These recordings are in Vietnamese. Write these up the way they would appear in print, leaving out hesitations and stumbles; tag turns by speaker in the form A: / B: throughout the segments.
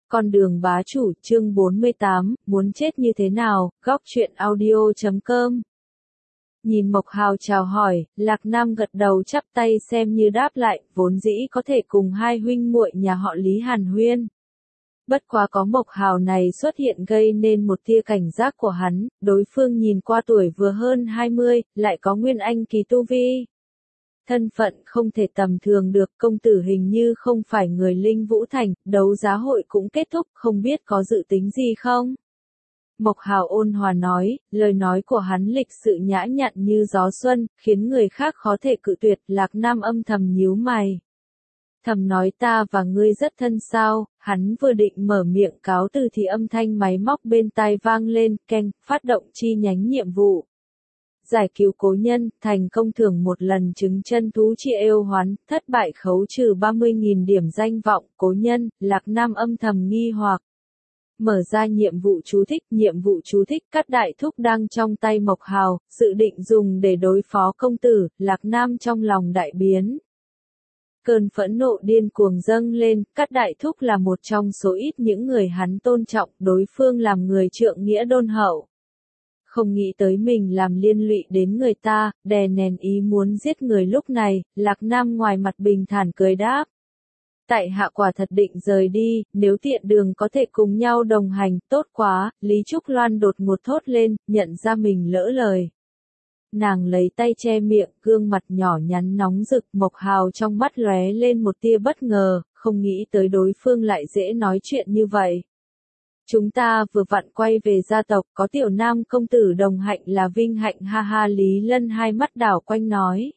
A: Con đường bá chủ chương 48, muốn chết như thế nào, góc truyện audio.com. Nhìn Mộc Hào chào hỏi, Lạc Nam gật đầu chắp tay xem như đáp lại, vốn dĩ có thể cùng hai huynh muội nhà họ Lý hàn huyên. Bất quá có Mộc Hào này xuất hiện gây nên một tia cảnh giác của hắn, đối phương nhìn qua tuổi vừa hơn 20, lại có nguyên anh kỳ tu vi. Thân phận không thể tầm thường được, công tử hình như không phải người Linh Vũ Thành, đấu giá hội cũng kết thúc, không biết có dự tính gì không? Mộc Hào ôn hòa nói, lời nói của hắn lịch sự nhã nhặn như gió xuân, khiến người khác khó thể cự tuyệt. Lạc Nam âm thầm nhíu mày. Thầm nói ta và ngươi rất thân sao, hắn vừa định mở miệng cáo từ thì âm thanh máy móc bên tai vang lên, keng, phát động chi nhánh nhiệm vụ. Giải cứu cố nhân, thành công thưởng một lần trứng chân thú chi êu hoán, thất bại khấu trừ 30.000 điểm danh vọng, cố nhân, Lạc Nam âm thầm nghi hoặc. Mở ra nhiệm vụ chú thích các đại thúc đang trong tay Mộc Hào, dự định dùng để đối phó công tử, Lạc Nam trong lòng đại biến. Cơn phẫn nộ điên cuồng dâng lên, các đại thúc là một trong số ít những người hắn tôn trọng, đối phương làm người trượng nghĩa đôn hậu. Không nghĩ tới mình làm liên lụy đến người ta, đè nén ý muốn giết người lúc này, Lạc Nam ngoài mặt bình thản cười đáp. Tại hạ quả thật định rời đi, nếu tiện đường có thể cùng nhau đồng hành, tốt quá, Lý Trúc Loan đột ngột thốt lên, nhận ra mình lỡ lời. Nàng lấy tay che miệng, gương mặt nhỏ nhắn nóng rực, Mộc Hào trong mắt lóe lên một tia bất ngờ, không nghĩ tới đối phương lại dễ nói chuyện như vậy. Chúng ta vừa vặn quay về gia tộc, có tiểu nam công tử đồng hạnh là vinh hạnh, ha ha. Lý Lân hai mắt đảo quanh nói.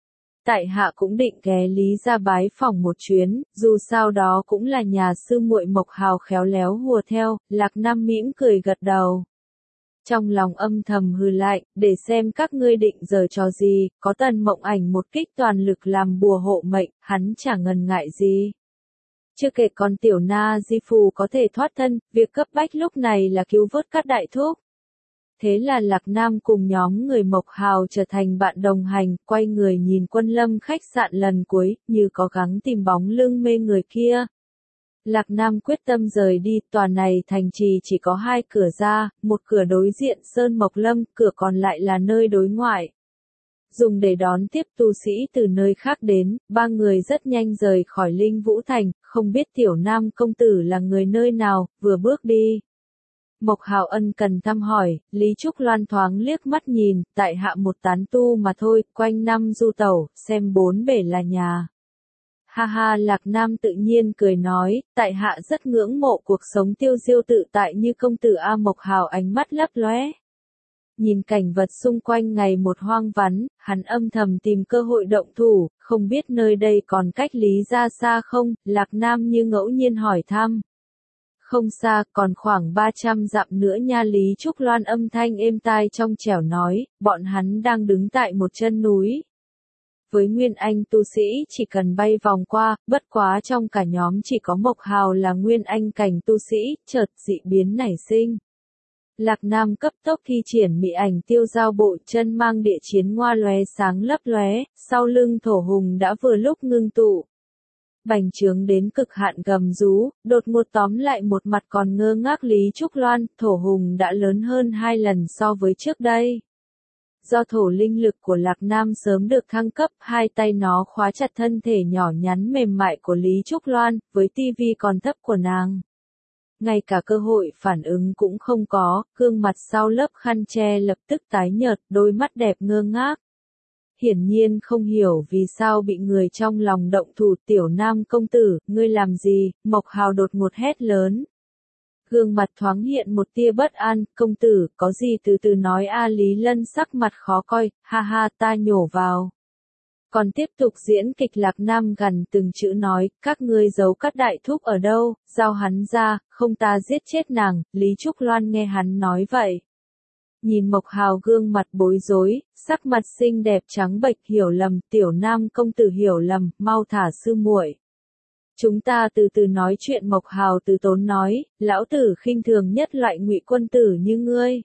A: Tại hạ cũng định ghé Lý ra bái phỏng một chuyến, dù sao đó cũng là nhà sư muội. Mộc Hào khéo léo hùa theo, Lạc Nam mỉm cười gật đầu. Trong lòng âm thầm hừ lại, để xem các ngươi định giở trò gì, có Tần Mộng Ảnh một kích toàn lực làm bùa hộ mệnh, hắn chả ngần ngại gì. Chưa kể còn tiểu na di phù có thể thoát thân, việc cấp bách lúc này là cứu vớt các đại thúc. Thế là Lạc Nam cùng nhóm người Mộc Hào trở thành bạn đồng hành, quay người nhìn Quân Lâm khách sạn lần cuối, như có gắng tìm bóng lưng mê người kia. Lạc Nam quyết tâm rời đi, tòa này thành trì chỉ có hai cửa ra, một cửa đối diện Sơn Mộc Lâm, cửa còn lại là nơi đối ngoại. Dùng để đón tiếp tu sĩ từ nơi khác đến, ba người rất nhanh rời khỏi Linh Vũ Thành, không biết tiểu nam công tử là người nơi nào, vừa bước đi. Mộc Hào ân cần thăm hỏi, Lý Trúc Loan thoáng liếc mắt nhìn, tại hạ một tán tu mà thôi, quanh năm du tẩu, xem bốn bể là nhà. Ha ha. Lạc Nam tự nhiên cười nói, tại hạ rất ngưỡng mộ cuộc sống tiêu diêu tự tại như công tử A. Mộc Hào ánh mắt lấp lóe. Nhìn cảnh vật xung quanh ngày một hoang vắng, hắn âm thầm tìm cơ hội động thủ, không biết nơi đây còn cách Lý ra xa không, Lạc Nam như ngẫu nhiên hỏi thăm. Không xa, còn khoảng 300 dặm nữa nha. Lý Trúc Loan âm thanh êm tai trong trẻo nói, bọn hắn đang đứng tại một chân núi. Với nguyên anh tu sĩ chỉ cần bay vòng qua, bất quá trong cả nhóm chỉ có Mộc Hào là nguyên anh cảnh tu sĩ, chợt dị biến nảy sinh. Lạc Nam cấp tốc thi triển mị ảnh tiêu giao bộ, chân mang địa chiến ngoa lóe sáng lấp lóe, sau lưng thổ hùng đã vừa lúc ngưng tụ. Bành trướng đến cực hạn gầm rú, đột ngột tóm lại một mặt còn ngơ ngác Lý Trúc Loan, thổ hùng đã lớn hơn 2 lần so với trước đây. Do thổ linh lực của Lạc Nam sớm được thăng cấp, hai tay nó khóa chặt thân thể nhỏ nhắn mềm mại của Lý Trúc Loan, với tivi còn thấp của nàng. Ngay cả cơ hội phản ứng cũng không có, gương mặt sau lớp khăn che lập tức tái nhợt, đôi mắt đẹp ngơ ngác. Hiển nhiên không hiểu vì sao bị người trong lòng động thủ. Tiểu nam công tử, ngươi làm gì? Mộc Hào đột ngột hét lớn. Gương mặt thoáng hiện một tia bất an, công tử, có gì từ từ nói a. Lý Lân sắc mặt khó coi, ha ha. Ta nhổ vào. Còn tiếp tục diễn kịch. Lạc Nam gần từng chữ nói, các ngươi giấu các đại thúc ở đâu, giao hắn ra, không ta giết chết nàng. Lý Trúc Loan nghe hắn nói vậy. Nhìn Mộc Hào gương mặt bối rối, sắc mặt xinh đẹp trắng bệch, hiểu lầm, tiểu nam công tử hiểu lầm, mau thả sư muội. Chúng ta từ từ nói chuyện. Mộc Hào từ tốn nói, lão tử khinh thường nhất loại ngụy quân tử như ngươi.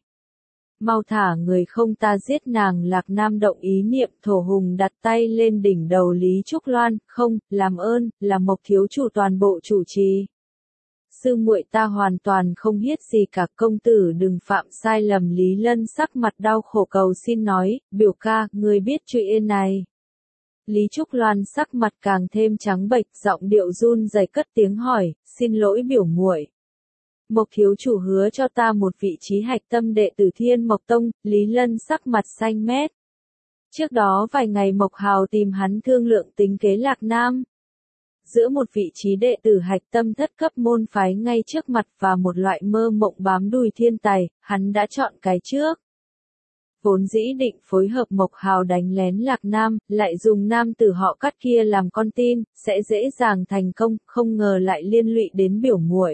A: Mau thả người không ta giết nàng. Lạc Nam động ý niệm, thổ hùng đặt tay lên đỉnh đầu Lý Trúc Loan, không, làm ơn, là Mộc thiếu chủ toàn bộ chủ trì. sư muội ta hoàn toàn không biết gì cả, công tử đừng phạm sai lầm. Lý Lân sắc mặt đau khổ cầu xin nói, biểu ca, ngươi biết chuyện này. Lý Trúc Loan sắc mặt càng thêm trắng bệch, giọng điệu run rẩy cất tiếng hỏi, xin lỗi biểu muội. Mộc thiếu chủ hứa cho ta một vị trí hạch tâm đệ tử Thiên Mộc Tông. Lý Lân sắc mặt xanh mét. Trước đó vài ngày Mộc Hào tìm hắn thương lượng tính kế Lạc Nam. Giữa một vị trí đệ tử hạch tâm thất cấp môn phái ngay trước mặt và một loại mơ mộng bám đuôi thiên tài, hắn đã chọn cái trước. Vốn dĩ định phối hợp Mộc Hào đánh lén Lạc Nam, lại dùng nam tử họ Cắt kia làm con tin, sẽ dễ dàng thành công, không ngờ lại liên lụy đến biểu muội.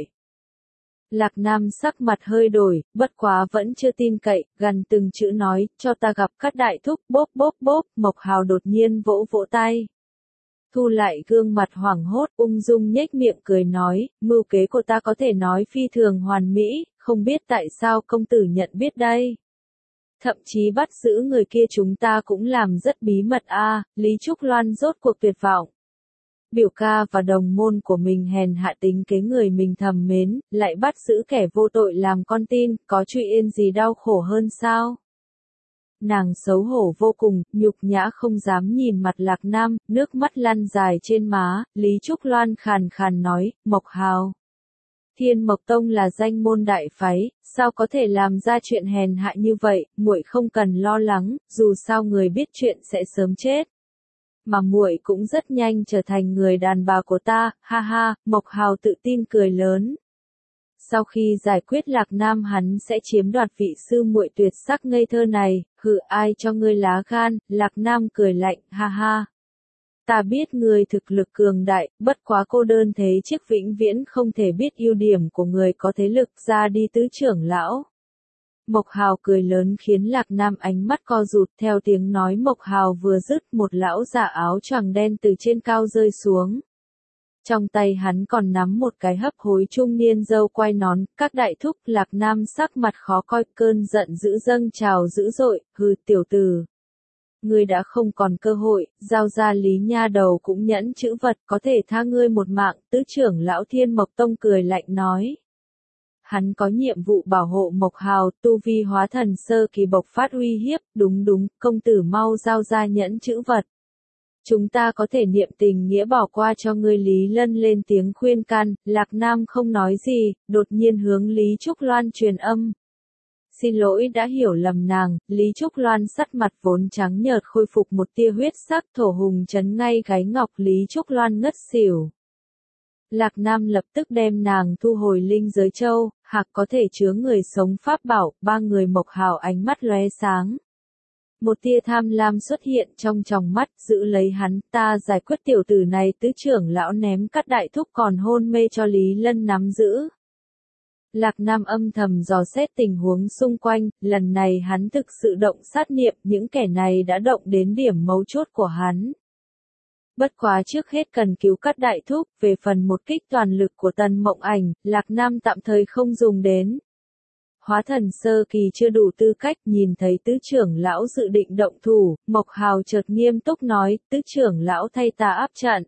A: Lạc Nam sắc mặt hơi đổi, bất quá vẫn chưa tin cậy, gằn từng chữ nói, cho ta gặp Cắt đại thúc. Bốp bốp bốp. Mộc Hào đột nhiên vỗ vỗ tay. Thu lại gương mặt hoảng hốt, ung dung nhếch miệng cười nói, mưu kế của ta có thể nói phi thường hoàn mỹ, không biết tại sao công tử nhận biết đây. Thậm chí bắt giữ người kia chúng ta cũng làm rất bí mật a. Lý Trúc Loan rốt cuộc tuyệt vọng. Biểu ca và đồng môn của mình hèn hạ tính kế người mình thầm mến, lại bắt giữ kẻ vô tội làm con tin, có chuyện gì đau khổ hơn sao? Nàng xấu hổ vô cùng, nhục nhã không dám nhìn mặt Lạc Nam, nước mắt lăn dài trên má. Lý Trúc Loan khàn khàn nói, Mộc Hào. Thiên Mộc Tông là danh môn đại phái, sao có thể làm ra chuyện hèn hạ như vậy, muội không cần lo lắng, dù sao người biết chuyện sẽ sớm chết. Mà muội cũng rất nhanh trở thành người đàn bà của ta, ha ha. Mộc Hào tự tin cười lớn. Sau khi giải quyết Lạc Nam hắn sẽ chiếm đoạt vị sư muội tuyệt sắc ngây thơ này, hừ, ai cho ngươi lá gan. Lạc Nam cười lạnh, ha ha. Ta biết ngươi thực lực cường đại, bất quá cô đơn thế chiếc vĩnh viễn không thể biết ưu điểm của người có thế lực, ra đi tứ trưởng lão. Mộc Hào cười lớn khiến Lạc Nam ánh mắt co rụt. Theo tiếng nói Mộc Hào vừa dứt, một lão già áo choàng đen từ trên cao rơi xuống. Trong tay hắn còn nắm một cái hấp hối trung niên râu quai nón. Các đại thúc. Lạc Nam sắc mặt khó coi, cơn giận dữ dâng trào dữ dội, hừ, tiểu tử. Ngươi đã không còn cơ hội, giao ra Lý nha đầu cũng nhẫn chữ vật, có thể tha ngươi một mạng. Tứ trưởng lão Thiên Mộc Tông cười lạnh nói. Hắn có nhiệm vụ bảo hộ Mộc Hào, tu vi hóa thần sơ kỳ bộc phát uy hiếp. Đúng, công tử mau giao ra nhẫn chữ vật. Chúng ta có thể niệm tình nghĩa bỏ qua cho ngươi. Lý Lân lên tiếng khuyên can. Lạc Nam không nói gì, đột nhiên hướng Lý Trúc Loan truyền âm. Xin lỗi đã hiểu lầm nàng. Lý Trúc Loan sắt mặt vốn trắng nhợt khôi phục một tia huyết sắc, thổ hùng chấn ngay gáy ngọc. Lý Trúc Loan ngất xỉu. Lạc Nam lập tức đem nàng thu hồi linh giới châu, hạc có thể chứa người sống pháp bảo. Ba người Mộc Hào ánh mắt lóe sáng. Một tia tham lam xuất hiện trong tròng mắt, giữ lấy hắn, ta giải quyết tiểu tử này. Tứ trưởng lão ném Cắt đại thúc còn hôn mê cho Lý Lân nắm giữ. Lạc Nam âm thầm dò xét tình huống xung quanh, lần này hắn thực sự động sát niệm, những kẻ này đã động đến điểm mấu chốt của hắn. Bất quá trước hết cần cứu Cắt đại thúc, về phần một kích toàn lực của Tần Mộng Ảnh, Lạc Nam tạm thời không dùng đến. Hóa thần sơ kỳ chưa đủ tư cách. Nhìn thấy tứ trưởng lão dự định động thủ, Mộc Hào chợt nghiêm túc nói, tứ trưởng lão thay ta áp trận.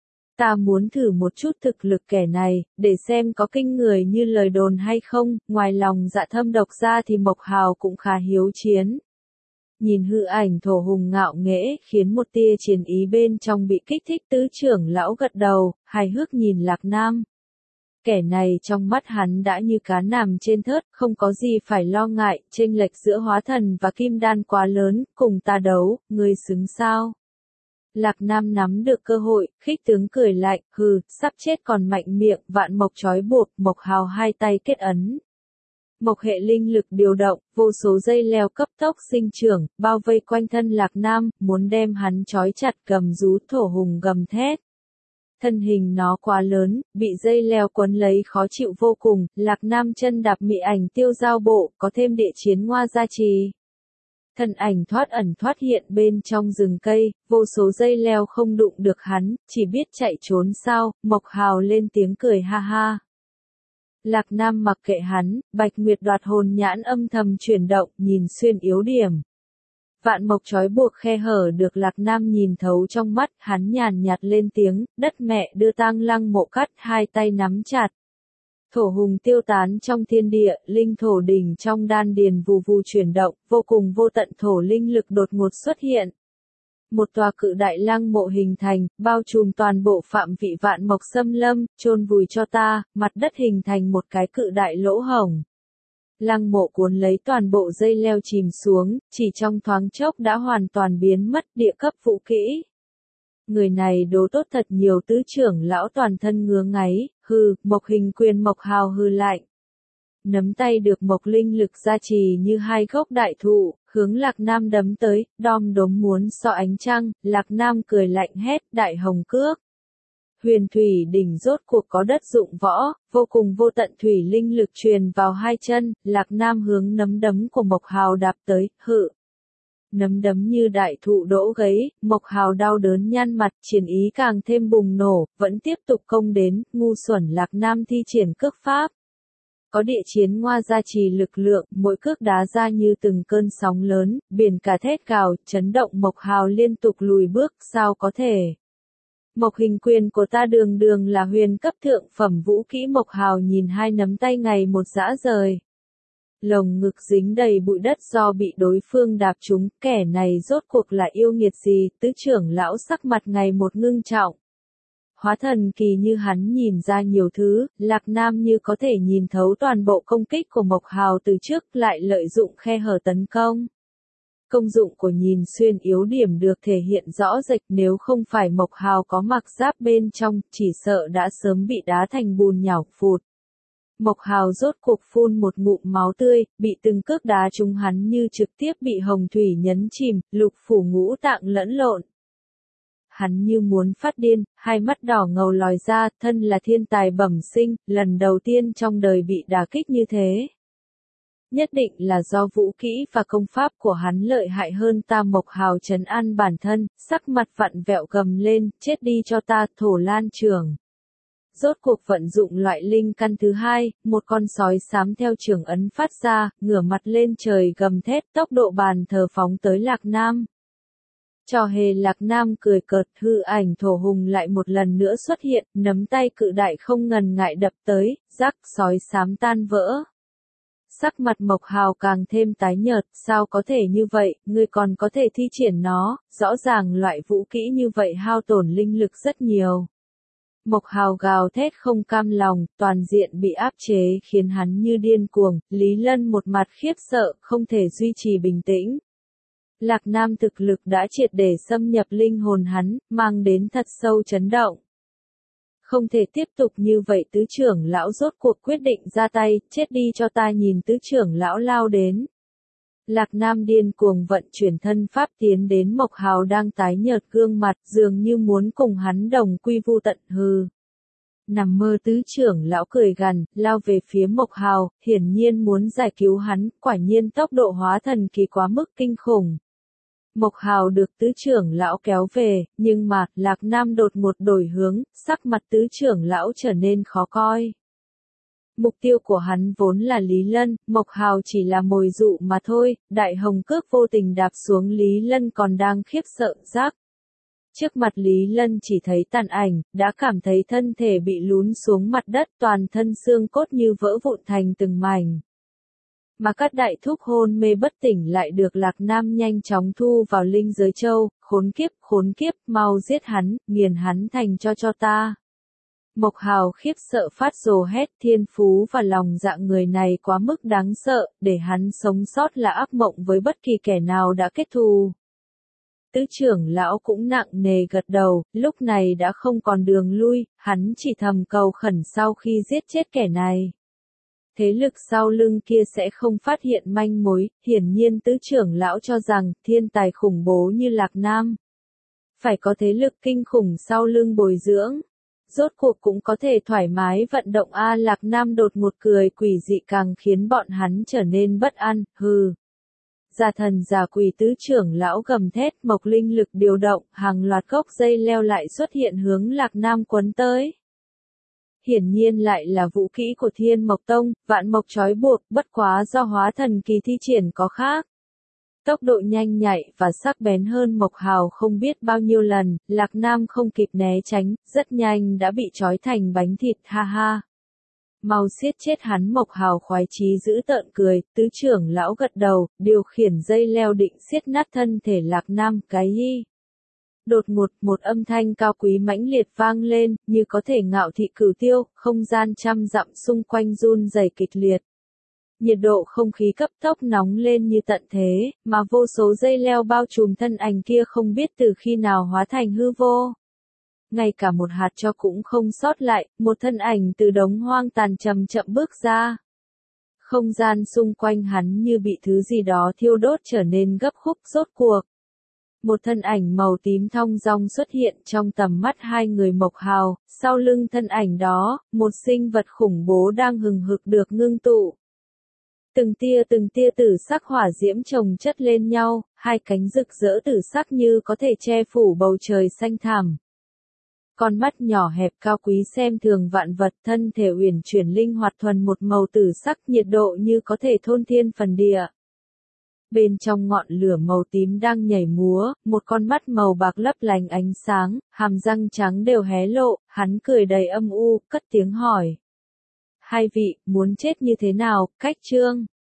A: Ta muốn thử một chút thực lực kẻ này, để xem có kinh người như lời đồn hay không. Ngoài lòng dạ thâm độc ra thì Mộc Hào cũng khá hiếu chiến. Nhìn hư ảnh thổ hùng ngạo nghễ, khiến một tia chiến ý bên trong bị kích thích. Tứ trưởng lão gật đầu, hài hước nhìn Lạc Nam. Kẻ này trong mắt hắn đã như cá nằm trên thớt, không có gì phải lo ngại. Chênh lệch giữa hóa thần và kim đan quá lớn, cùng ta đấu, ngươi xứng sao? Lạc Nam nắm được cơ hội, khích tướng cười lạnh, hừ, sắp chết còn mạnh miệng. Vạn mộc trói buộc. Mộc Hào hai tay kết ấn. Mộc hệ linh lực điều động, vô số dây leo cấp tốc sinh trưởng, bao vây quanh thân Lạc Nam, muốn đem hắn trói chặt. Gầm rú, thổ hùng gầm thét. Thân hình nó quá lớn, bị dây leo quấn lấy khó chịu vô cùng. Lạc Nam chân đạp mị ảnh tiêu giao bộ, có thêm địa chiến ngoa gia trì. Thân ảnh thoát ẩn thoát hiện bên trong rừng cây, vô số dây leo không đụng được hắn, chỉ biết chạy trốn sao. Mộc Hào lên tiếng cười ha ha. Lạc Nam mặc kệ hắn, Bạch Nguyệt đoạt hồn nhãn âm thầm chuyển động, nhìn xuyên yếu điểm. Vạn mộc trói buộc khe hở được Lạc Nam nhìn thấu trong mắt, hắn nhàn nhạt lên tiếng, đất mẹ đưa tang lăng mộ Cắt, hai tay nắm chặt. Thổ hùng tiêu tán trong thiên địa, linh thổ đỉnh trong đan điền vù vù chuyển động, vô cùng vô tận thổ linh lực đột ngột xuất hiện. Một tòa cự đại lăng mộ hình thành, bao trùm toàn bộ phạm vị vạn mộc xâm lâm, chôn vùi cho ta, mặt đất hình thành một cái cự đại lỗ hổng. Lăng mộ cuốn lấy toàn bộ dây leo chìm xuống, chỉ trong thoáng chốc đã hoàn toàn biến mất địa cấp vũ kỹ. Người này đố tốt thật nhiều, tứ trưởng lão toàn thân ngứa ngáy, hừ, Mộc Hình Quyền Mộc Hào hừ lạnh. Nắm tay được Mộc linh lực gia trì như hai gốc đại thụ, hướng Lạc Nam đấm tới, đom đóm muốn so ánh trăng, Lạc Nam cười lạnh hét, đại hồng cước. Huyền thủy đỉnh rốt cuộc có đất dụng võ, vô cùng vô tận thủy linh lực truyền vào hai chân, Lạc Nam hướng nắm đấm của Mộc Hào đạp tới, hự. Nắm đấm như đại thụ đỗ gấy, Mộc Hào đau đớn nhăn mặt, chiến ý càng thêm bùng nổ, vẫn tiếp tục công đến, ngu xuẩn Lạc Nam thi triển cước pháp. Có địa chiến ngoa gia trì lực lượng, mỗi cước đá ra như từng cơn sóng lớn, biển cả thét gào, chấn động Mộc Hào liên tục lùi bước, sao có thể. Mộc Hình Quyền của ta đường đường là huyền cấp thượng phẩm vũ kỹ. Mộc Hào nhìn hai nắm tay ngày một rã rời. Lồng ngực dính đầy bụi đất do bị đối phương đạp trúng, kẻ này rốt cuộc là yêu nghiệt gì, tứ trưởng lão sắc mặt ngày một ngưng trọng. Hóa thần kỳ như hắn nhìn ra nhiều thứ, Lạc Nam như có thể nhìn thấu toàn bộ công kích của Mộc Hào từ trước, lại lợi dụng khe hở tấn công. Công dụng của nhìn xuyên yếu điểm được thể hiện rõ rệt, nếu không phải Mộc Hào có mặc giáp bên trong, chỉ sợ đã sớm bị đá thành bùn nhão phụt. Mộc Hào rốt cuộc phun một ngụm máu tươi, bị từng cước đá trúng hắn như trực tiếp bị hồng thủy nhấn chìm, lục phủ ngũ tạng lẫn lộn. Hắn như muốn phát điên, hai mắt đỏ ngầu lòi ra, thân là thiên tài bẩm sinh, lần đầu tiên trong đời bị đả kích như thế. Nhất định là do vũ kỹ và công pháp của hắn lợi hại hơn ta. Mộc Hào trấn an bản thân, sắc mặt vặn vẹo gầm lên, chết đi cho ta, Thổ Lan Trường. Rốt cuộc vận dụng loại linh căn thứ hai, một con sói xám theo trường ấn phát ra, ngửa mặt lên trời gầm thét, tốc độ bàn thờ phóng tới Lạc Nam. Trò hề Lạc Nam cười cợt, hư ảnh thổ hùng lại một lần nữa xuất hiện, nắm tay cự đại không ngần ngại đập tới, rắc sói xám tan vỡ. Sắc mặt Mộc Hào càng thêm tái nhợt, sao có thể như vậy, ngươi còn có thể thi triển nó, rõ ràng loại vũ kỹ như vậy hao tổn linh lực rất nhiều. Mộc Hào gào thét không cam lòng, toàn diện bị áp chế khiến hắn như điên cuồng, Lý Lân một mặt khiếp sợ, không thể duy trì bình tĩnh. Lạc Nam thực lực đã triệt để xâm nhập linh hồn hắn, mang đến thật sâu chấn động. Không thể tiếp tục như vậy, tứ trưởng lão rốt cuộc quyết định ra tay, chết đi cho ta. Nhìn tứ trưởng lão lao đến. Lạc Nam điên cuồng vận chuyển thân pháp tiến đến Mộc Hào đang tái nhợt gương mặt, dường như muốn cùng hắn đồng quy vu tận. Hừ. Nằm mơ, tứ trưởng lão cười gằn, lao về phía Mộc Hào, hiển nhiên muốn giải cứu hắn, quả nhiên tốc độ hóa thần kỳ quá mức kinh khủng. Mộc Hào được tứ trưởng lão kéo về, nhưng mà, Lạc Nam đột ngột đổi hướng, sắc mặt tứ trưởng lão trở nên khó coi. Mục tiêu của hắn vốn là Lý Lân, Mộc Hào chỉ là mồi dụ mà thôi, đại hồng cước vô tình đạp xuống, Lý Lân còn đang khiếp sợ rác. Trước mặt Lý Lân chỉ thấy tàn ảnh, đã cảm thấy thân thể bị lún xuống mặt đất, toàn thân xương cốt như vỡ vụn thành từng mảnh. Mà các đại thúc hôn mê bất tỉnh lại được Lạc Nam nhanh chóng thu vào linh giới châu, khốn kiếp, mau giết hắn, nghiền hắn thành cho ta. Mộc Hào khiếp sợ phát rồ hét, thiên phú và lòng dạ người này quá mức đáng sợ, để hắn sống sót là ác mộng với bất kỳ kẻ nào đã kết thù. Tứ trưởng lão cũng nặng nề gật đầu, lúc này đã không còn đường lui, hắn chỉ thầm cầu khẩn sau khi giết chết kẻ này. Thế lực sau lưng kia sẽ không phát hiện manh mối, hiển nhiên tứ trưởng lão cho rằng thiên tài khủng bố như Lạc Nam. Phải có thế lực kinh khủng sau lưng bồi dưỡng. Rốt cuộc cũng có thể thoải mái vận động Lạc Nam đột ngột cười quỷ dị càng khiến bọn hắn trở nên bất an, hừ. Giả thần giả quỷ, tứ trưởng lão gầm thét, Mộc linh lực điều động, hàng loạt gốc dây leo lại xuất hiện hướng Lạc Nam quấn tới. Hiển nhiên lại là vũ kỹ của Thiên Mộc Tông, vạn mộc trói buộc, bất quá do hóa thần kỳ thi triển có khác. Tốc độ nhanh nhạy và sắc bén hơn Mộc Hào không biết bao nhiêu lần, Lạc Nam không kịp né tránh, rất nhanh đã bị trói thành bánh thịt, ha ha. Mau siết chết hắn. Mộc Hào khoái chí giữ tợn cười, tứ trưởng lão gật đầu, điều khiển dây leo định siết nát thân thể Lạc Nam. Cái hi. Đột ngột, một âm thanh cao quý mãnh liệt vang lên, như có thể ngạo thị cửu tiêu, không gian trăm dặm xung quanh run rẩy kịch liệt. Nhiệt độ không khí cấp tốc nóng lên như tận thế, mà vô số dây leo bao trùm thân ảnh kia không biết từ khi nào hóa thành hư vô. Ngay cả một hạt tro cũng không sót lại, một thân ảnh từ đống hoang tàn chậm chậm bước ra. Không gian xung quanh hắn như bị thứ gì đó thiêu đốt trở nên gấp khúc. Rốt cuộc. Một thân ảnh màu tím thong dong xuất hiện trong tầm mắt hai người. Mộc Hào, sau lưng thân ảnh đó, một sinh vật khủng bố đang hừng hực được ngưng tụ. Từng tia tử sắc hỏa diễm chồng chất lên nhau, hai cánh rực rỡ tử sắc như có thể che phủ bầu trời xanh thẳm. Con mắt nhỏ hẹp cao quý xem thường vạn vật, thân thể uyển chuyển linh hoạt thuần một màu tử sắc, nhiệt độ như có thể thôn thiên phần địa. Bên trong ngọn lửa màu tím đang nhảy múa, một con mắt màu bạc lấp lánh ánh sáng, hàm răng trắng đều hé lộ, hắn cười đầy âm u, cất tiếng hỏi. Hai vị, muốn chết như thế nào? Cách chương